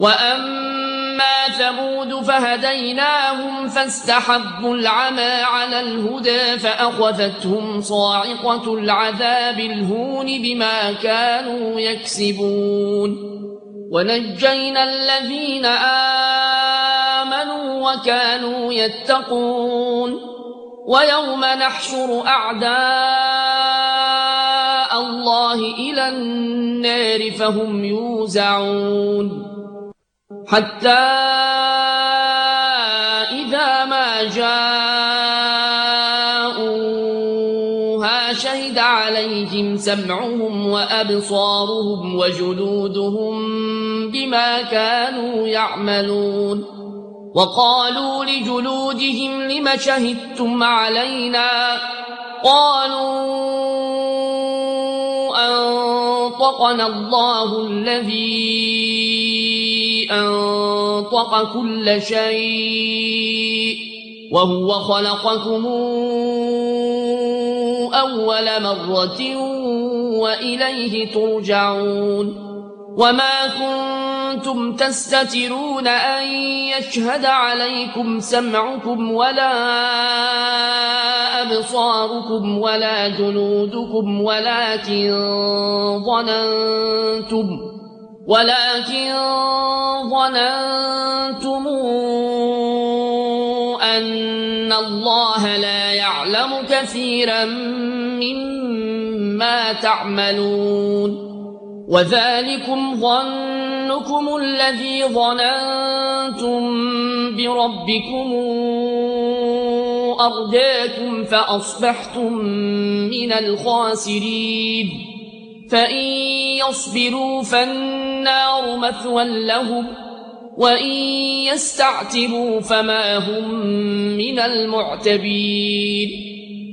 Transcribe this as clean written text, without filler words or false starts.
وأما ثمود فهديناهم فاستحبوا العمى على الهدى فأخذتهم صاعقة العذاب الهون بما كانوا يكسبون ونجينا الذين آمنوا وكانوا يتقون ويوم نحشر أعداء الله إلى النار فهم يوزعون حتى إذا ما جاءوها شهد عليهم سمعهم وأبصارهم وجلودهم بما كانوا يعملون وقالوا لجلودهم لم شهدتم علينا قالوا أنطقنا الله الذي أنطق كل شيء وهو خلقكم أول مرة وإليه ترجعون وما كنتم تستترون أن يشهد عليكم سمعكم ولا أبصاركم ولا جلودكم ولكن ظننتم أن الله لا يعلم كثيرا مما تعملون وذلكم ظنكم الذي ظننتم بربكم أرداكم فأصبحتم من الخاسرين فإن يصبروا فالنار مثوى لهم وإن يستعتبوا فما هم من المعتبين